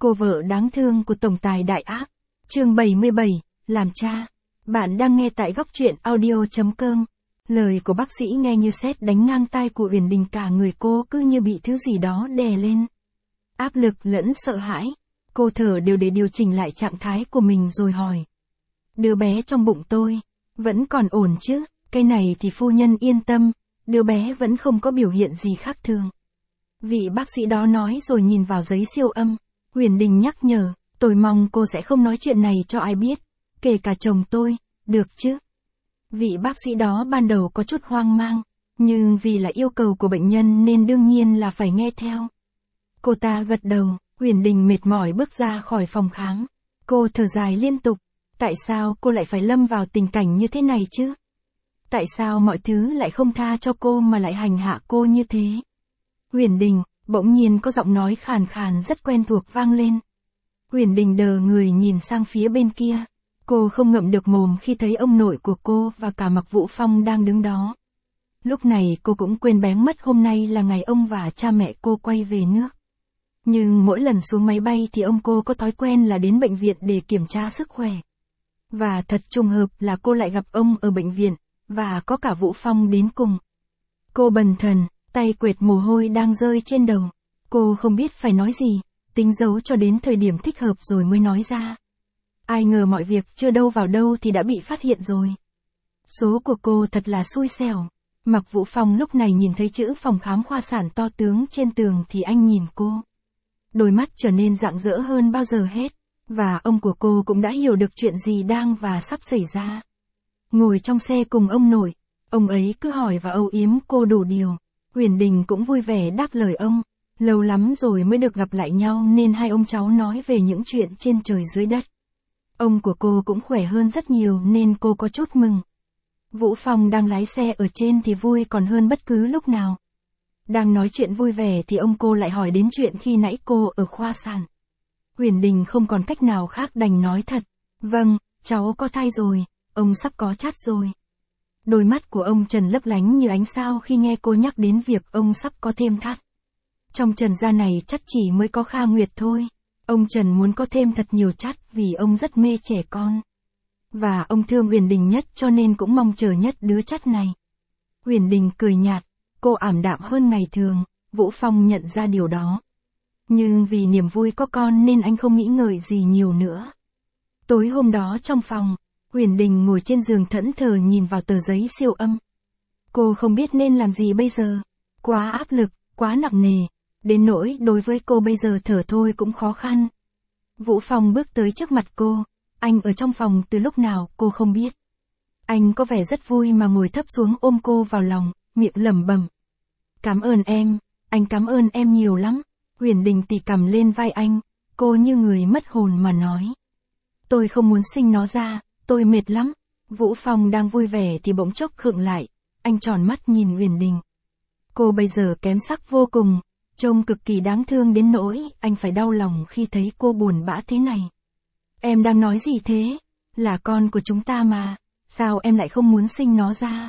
Cô vợ đáng thương của tổng tài đại ác. Chương 77, làm cha. Bạn đang nghe tại góc truyện audio.com. Lời của bác sĩ nghe như sét đánh ngang tai của Uyển Đình, cả người cô cứ như bị thứ gì đó đè lên. Áp lực lẫn sợ hãi. Cô thở đều để điều chỉnh lại trạng thái của mình rồi hỏi. Đứa bé trong bụng tôi, vẫn còn ổn chứ? Cái này thì phu nhân yên tâm, đứa bé vẫn không có biểu hiện gì khác thường. Vị bác sĩ đó nói rồi nhìn vào giấy siêu âm. Uyển Đình nhắc nhở, tôi mong cô sẽ không nói chuyện này cho ai biết, kể cả chồng tôi, được chứ? Vị bác sĩ đó ban đầu có chút hoang mang, nhưng vì là yêu cầu của bệnh nhân nên đương nhiên là phải nghe theo. Cô ta gật đầu, Uyển Đình mệt mỏi bước ra khỏi phòng khám. Cô thở dài liên tục, tại sao cô lại phải lâm vào tình cảnh như thế này chứ? Tại sao mọi thứ lại không tha cho cô mà lại hành hạ cô như thế? Uyển Đình, bỗng nhiên có giọng nói khàn khàn rất quen thuộc vang lên. Uyển Đình đờ người nhìn sang phía bên kia. Cô không ngậm được mồm khi thấy ông nội của cô và cả Mạc Vũ Phong đang đứng đó. Lúc này cô cũng quên bén mất hôm nay là ngày ông và cha mẹ cô quay về nước. Nhưng mỗi lần xuống máy bay thì ông cô có thói quen là đến bệnh viện để kiểm tra sức khỏe. Và thật trùng hợp là cô lại gặp ông ở bệnh viện, và có cả Vũ Phong đến cùng. Cô bần thần, tay quệt mồ hôi đang rơi trên đầu. Cô không biết phải nói gì, tính giấu cho đến thời điểm thích hợp rồi mới nói ra. Ai ngờ mọi việc chưa đâu vào đâu thì đã bị phát hiện rồi. Số của cô thật là xui xẻo. Mạc Vũ Phong lúc này nhìn thấy chữ phòng khám khoa sản to tướng trên tường thì anh nhìn cô. Đôi mắt trở nên rạng rỡ hơn bao giờ hết, và ông của cô cũng đã hiểu được chuyện gì đang và sắp xảy ra. Ngồi trong xe cùng ông nội, ông ấy cứ hỏi và âu yếm cô đủ điều. Uyển Đình cũng vui vẻ đáp lời ông. Lâu lắm rồi mới được gặp lại nhau nên hai ông cháu nói về những chuyện trên trời dưới đất. Ông của cô cũng khỏe hơn rất nhiều nên cô có chút mừng. Vũ Phong đang lái xe ở trên thì vui còn hơn bất cứ lúc nào. Đang nói chuyện vui vẻ thì ông cô lại hỏi đến chuyện khi nãy cô ở khoa sản. Uyển Đình không còn cách nào khác đành nói thật. Vâng, cháu có thai rồi, ông sắp có chát rồi. Đôi mắt của ông Trần lấp lánh như ánh sao khi nghe cô nhắc đến việc ông sắp có thêm thắt. Trong trần gian này chắc chỉ mới có Kha Nguyệt thôi. Ông Trần muốn có thêm thật nhiều chắt vì ông rất mê trẻ con. Và ông thương Uyển Đình nhất cho nên cũng mong chờ nhất đứa chắt này. Uyển Đình cười nhạt, cô ảm đạm hơn ngày thường, Vũ Phong nhận ra điều đó. Nhưng vì niềm vui có con nên anh không nghĩ ngợi gì nhiều nữa. Tối hôm đó trong phòng, Uyển Đình ngồi trên giường thẫn thờ nhìn vào tờ giấy siêu âm. Cô không biết nên làm gì bây giờ. Quá áp lực, quá nặng nề. Đến nỗi đối với cô bây giờ thở thôi cũng khó khăn. Vũ Phong bước tới trước mặt cô. Anh ở trong phòng từ lúc nào cô không biết. Anh có vẻ rất vui mà ngồi thấp xuống ôm cô vào lòng, miệng lẩm bẩm. Cảm ơn em, anh cảm ơn em nhiều lắm. Uyển Đình tì cằm lên vai anh, cô như người mất hồn mà nói. Tôi không muốn sinh nó ra, tôi mệt lắm. Vũ Phong đang vui vẻ thì bỗng chốc khựng lại, anh tròn mắt nhìn Uyển Đình. Cô bây giờ kém sắc vô cùng, trông cực kỳ đáng thương đến nỗi anh phải đau lòng khi thấy cô buồn bã thế này. Em đang nói gì thế? Là con của chúng ta mà, sao em lại không muốn sinh nó ra?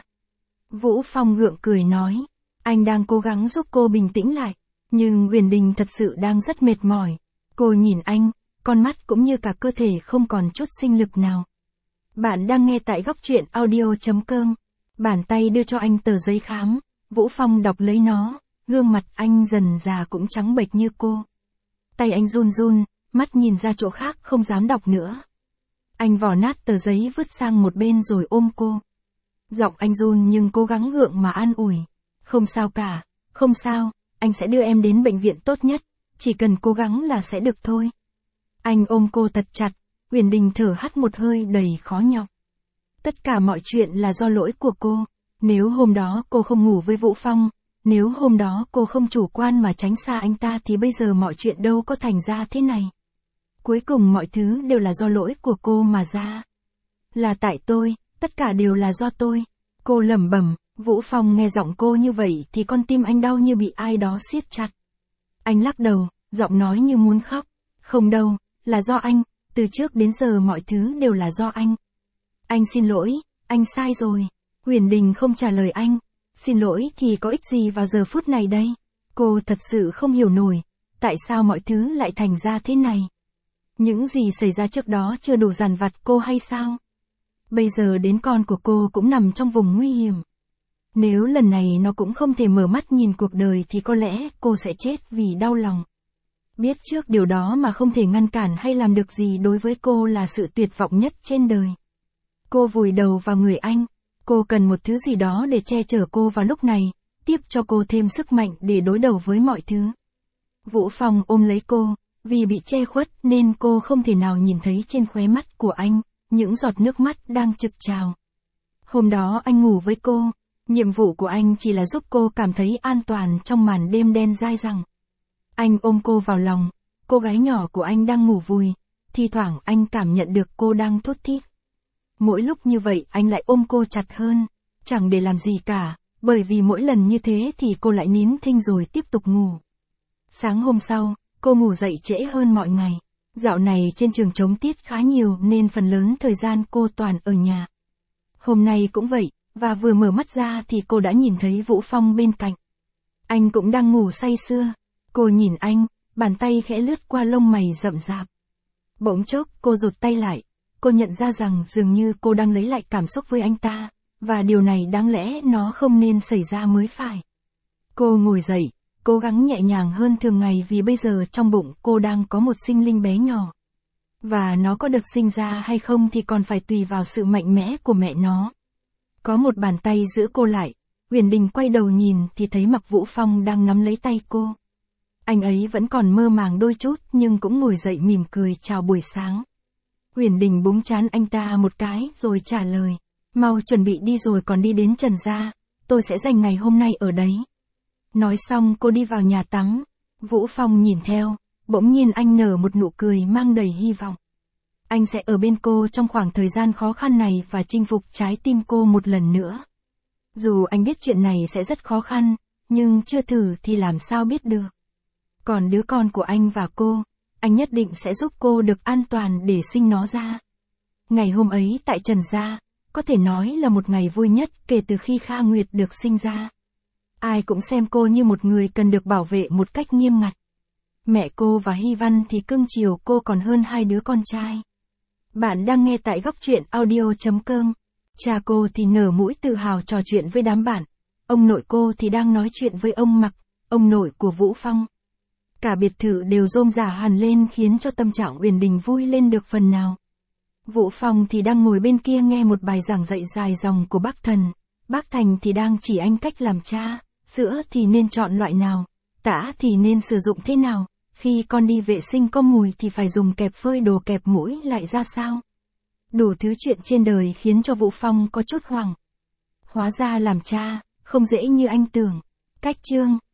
Vũ Phong gượng cười nói, anh đang cố gắng giúp cô bình tĩnh lại, nhưng Uyển Đình thật sự đang rất mệt mỏi. Cô nhìn anh, con mắt cũng như cả cơ thể không còn chút sinh lực nào. Bạn đang nghe tại góc truyện audio.com. Bàn tay đưa cho anh tờ giấy khám, Vũ Phong đọc lấy nó, gương mặt anh dần già cũng trắng bệch như cô. Tay anh run run, mắt nhìn ra chỗ khác không dám đọc nữa. Anh vò nát tờ giấy vứt sang một bên rồi ôm cô. Giọng anh run nhưng cố gắng gượng mà an ủi. Không sao cả, không sao, anh sẽ đưa em đến bệnh viện tốt nhất, chỉ cần cố gắng là sẽ được thôi. Anh ôm cô thật chặt, Uyển Đình thở hắt một hơi đầy khó nhọc. Tất cả mọi chuyện là do lỗi của cô. Nếu hôm đó cô không ngủ với Vũ Phong, nếu hôm đó cô không chủ quan mà tránh xa anh ta thì bây giờ mọi chuyện đâu có thành ra thế này. Cuối cùng mọi thứ đều là do lỗi của cô mà ra. Là tại tôi, tất cả đều là do tôi. Cô lẩm bẩm. Vũ Phong nghe giọng cô như vậy thì con tim anh đau như bị ai đó siết chặt. Anh lắc đầu, giọng nói như muốn khóc. Không đâu, là do anh, từ trước đến giờ mọi thứ đều là do anh. Anh xin lỗi, anh sai rồi. Uyển Đình không trả lời anh. Xin lỗi thì có ích gì vào giờ phút này đây? Cô thật sự không hiểu nổi. tại sao mọi thứ lại thành ra thế này? Những gì xảy ra trước đó chưa đủ dằn vặt cô hay sao? Bây giờ đến con của cô cũng nằm trong vùng nguy hiểm. Nếu lần này nó cũng không thể mở mắt nhìn cuộc đời thì có lẽ cô sẽ chết vì đau lòng. Biết trước điều đó mà không thể ngăn cản hay làm được gì đối với cô là sự tuyệt vọng nhất trên đời. Cô vùi đầu vào người anh. Cô cần một thứ gì đó để che chở cô vào lúc này, tiếp cho cô thêm sức mạnh để đối đầu với mọi thứ. Vũ Phong ôm lấy cô, vì bị che khuất nên cô không thể nào nhìn thấy trên khóe mắt của anh, những giọt nước mắt đang trực trào. Hôm đó anh ngủ với cô, nhiệm vụ của anh chỉ là giúp cô cảm thấy an toàn trong màn đêm đen dai dẳng. Anh ôm cô vào lòng, cô gái nhỏ của anh đang ngủ vùi, thi thoảng anh cảm nhận được cô đang thút thít. Mỗi lúc như vậy anh lại ôm cô chặt hơn, chẳng để làm gì cả, bởi vì mỗi lần như thế thì cô lại nín thinh rồi tiếp tục ngủ. Sáng hôm sau, cô ngủ dậy trễ hơn mọi ngày. Dạo này trên trường trống tiết khá nhiều nên phần lớn thời gian cô toàn ở nhà. Hôm nay cũng vậy, và vừa mở mắt ra thì cô đã nhìn thấy Vũ Phong bên cạnh. Anh cũng đang ngủ say sưa. Cô nhìn anh, bàn tay khẽ lướt qua lông mày rậm rạp. Bỗng chốc cô rụt tay lại, cô nhận ra rằng dường như cô đang lấy lại cảm xúc với anh ta, và điều này đáng lẽ nó không nên xảy ra mới phải. Cô ngồi dậy, cố gắng nhẹ nhàng hơn thường ngày vì bây giờ trong bụng cô đang có một sinh linh bé nhỏ. Và nó có được sinh ra hay không thì còn phải tùy vào sự mạnh mẽ của mẹ nó. Có một bàn tay giữ cô lại, Uyển Đình quay đầu nhìn thì thấy Mạc Vũ Phong đang nắm lấy tay cô. Anh ấy vẫn còn mơ màng đôi chút nhưng cũng ngồi dậy mỉm cười chào buổi sáng. Uyển Đình búng trán anh ta một cái rồi trả lời. Mau chuẩn bị đi rồi còn đi đến Trần gia, tôi sẽ dành ngày hôm nay ở đấy. Nói xong cô đi vào nhà tắm. Vũ Phong nhìn theo, bỗng nhiên anh nở một nụ cười mang đầy hy vọng. Anh sẽ ở bên cô trong khoảng thời gian khó khăn này và chinh phục trái tim cô một lần nữa. Dù anh biết chuyện này sẽ rất khó khăn, nhưng chưa thử thì làm sao biết được. Còn đứa con của anh và cô, anh nhất định sẽ giúp cô được an toàn để sinh nó ra. Ngày hôm ấy tại Trần gia, có thể nói là một ngày vui nhất kể từ khi Kha Nguyệt được sinh ra. Ai cũng xem cô như một người cần được bảo vệ một cách nghiêm ngặt. Mẹ cô và Hy Văn thì cưng chiều cô còn hơn hai đứa con trai. Bạn đang nghe tại góc truyện audio.com. Cha cô thì nở mũi tự hào trò chuyện với đám bạn. Ông nội cô thì đang nói chuyện với ông Mặc, ông nội của Vũ Phong. Cả biệt thự đều rôm rả hẳn lên khiến cho tâm trạng Uyển Đình vui lên được phần nào. Vũ Phong thì đang ngồi bên kia nghe một bài giảng dạy dài dòng của bác Thần. Bác Thành thì đang chỉ anh cách làm cha, sữa thì nên chọn loại nào, tã thì nên sử dụng thế nào, khi con đi vệ sinh có mùi thì phải dùng kẹp phơi đồ kẹp mũi lại ra sao. Đủ thứ chuyện trên đời khiến cho Vũ Phong có chút hoảng. Hóa ra làm cha, không dễ như anh tưởng. Cách chương